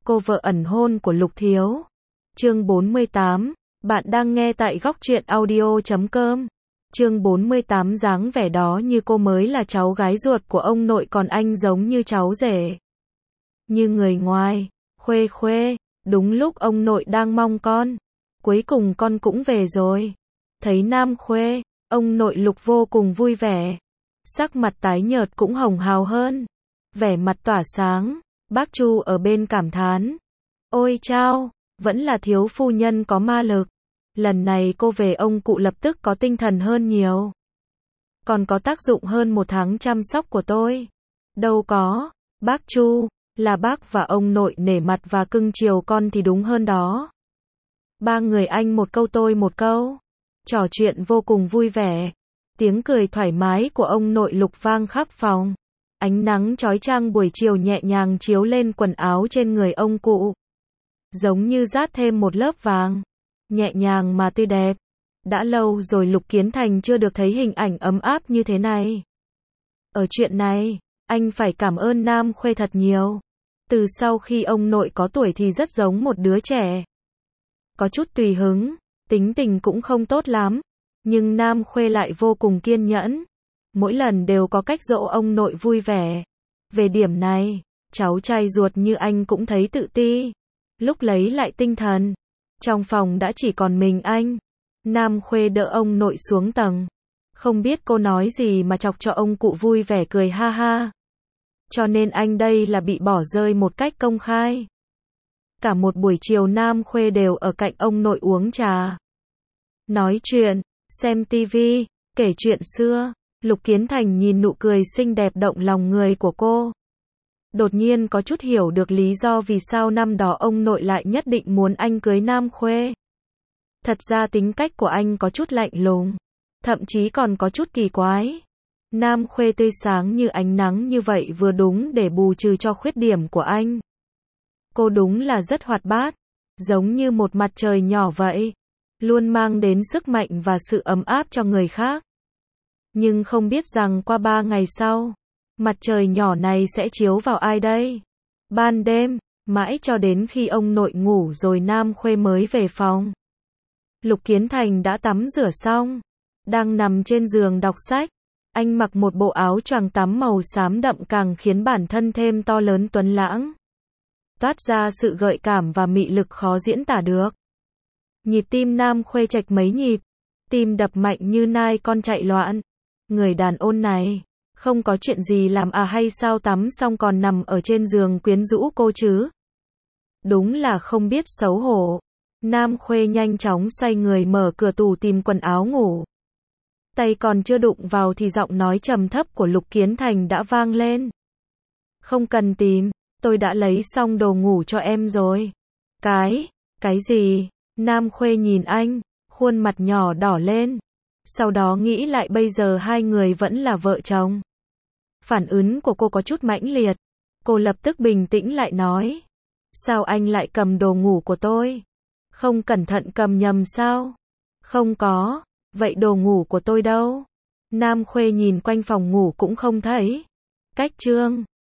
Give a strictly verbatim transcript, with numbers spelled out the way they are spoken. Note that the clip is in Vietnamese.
cô vợ ẩn hôn của Lục Thiếu. Chương bốn mươi tám, bạn đang nghe tại góc truyện audio chấm com. Chương bốn mươi tám, dáng vẻ đó như cô mới là cháu gái ruột của ông nội còn anh giống như cháu rể. Như người ngoài, khuê khuê, đúng lúc ông nội đang mong con. Cuối cùng con cũng về rồi. Thấy Nam Khuê, ông nội Lục vô cùng vui vẻ. Sắc mặt tái nhợt cũng hồng hào hơn. Vẻ mặt tỏa sáng, bác Chu ở bên cảm thán. Ôi chao, vẫn là thiếu phu nhân có ma lực. Lần này cô về ông cụ lập tức có tinh thần hơn nhiều. Còn có tác dụng hơn một tháng chăm sóc của tôi. Đâu có, bác Chu, là bác và ông nội nể mặt và cưng chiều con thì đúng hơn đó. Ba người anh một câu tôi một câu. Trò chuyện vô cùng vui vẻ. Tiếng cười thoải mái của ông nội Lục vang khắp phòng. Ánh nắng chói chang buổi chiều nhẹ nhàng chiếu lên quần áo trên người ông cụ. Giống như dát thêm một lớp vàng. Nhẹ nhàng mà tươi đẹp. Đã lâu rồi Lục Kiến Thành chưa được thấy hình ảnh ấm áp như thế này. Ở chuyện này, anh phải cảm ơn Nam Khuê thật nhiều. Từ sau khi ông nội có tuổi thì rất giống một đứa trẻ. Có chút tùy hứng, tính tình cũng không tốt lắm. Nhưng Nam Khuê lại vô cùng kiên nhẫn. Mỗi lần đều có cách dỗ ông nội vui vẻ. Về điểm này, cháu trai ruột như anh cũng thấy tự ti. Lúc lấy lại tinh thần, trong phòng đã chỉ còn mình anh. Nam Khuê đỡ ông nội xuống tầng. Không biết cô nói gì mà chọc cho ông cụ vui vẻ cười ha ha. Cho nên anh đây là bị bỏ rơi một cách công khai. Cả một buổi chiều Nam Khuê đều ở cạnh ông nội uống trà. Nói chuyện, xem tivi, kể chuyện xưa. Lục Kiến Thành nhìn nụ cười xinh đẹp động lòng người của cô. Đột nhiên có chút hiểu được lý do vì sao năm đó ông nội lại nhất định muốn anh cưới Nam Khuê. Thật ra tính cách của anh có chút lạnh lùng, thậm chí còn có chút kỳ quái. Nam Khuê tươi sáng như ánh nắng như vậy vừa đúng để bù trừ cho khuyết điểm của anh. Cô đúng là rất hoạt bát, giống như một mặt trời nhỏ vậy, luôn mang đến sức mạnh và sự ấm áp cho người khác. Nhưng không biết rằng qua ba ngày sau, mặt trời nhỏ này sẽ chiếu vào ai đây? Ban đêm, mãi cho đến khi ông nội ngủ rồi Nam Khuê mới về phòng. Lục Kiến Thành đã tắm rửa xong, đang nằm trên giường đọc sách. Anh mặc một bộ áo choàng tắm màu xám đậm càng khiến bản thân thêm to lớn tuấn lãng. Toát ra sự gợi cảm và mị lực khó diễn tả được. Nhịp tim Nam Khuê chệch mấy nhịp, tim đập mạnh như nai con chạy loạn. Người đàn ông này, không có chuyện gì làm à hay sao tắm xong còn nằm ở trên giường quyến rũ cô chứ? Đúng là không biết xấu hổ. Nam Khuê nhanh chóng xoay người mở cửa tủ tìm quần áo ngủ. Tay còn chưa đụng vào thì giọng nói trầm thấp của Lục Kiến Thành đã vang lên. Không cần tìm, tôi đã lấy xong đồ ngủ cho em rồi. Cái, cái gì? Nam Khuê nhìn anh, khuôn mặt nhỏ đỏ lên. Sau đó nghĩ lại bây giờ hai người vẫn là vợ chồng. Phản ứng của cô có chút mãnh liệt. Cô lập tức bình tĩnh lại nói. Sao anh lại cầm đồ ngủ của tôi? Không cẩn thận cầm nhầm sao? Không có, vậy đồ ngủ của tôi đâu? Nam Khuê nhìn quanh phòng ngủ cũng không thấy. Cách chương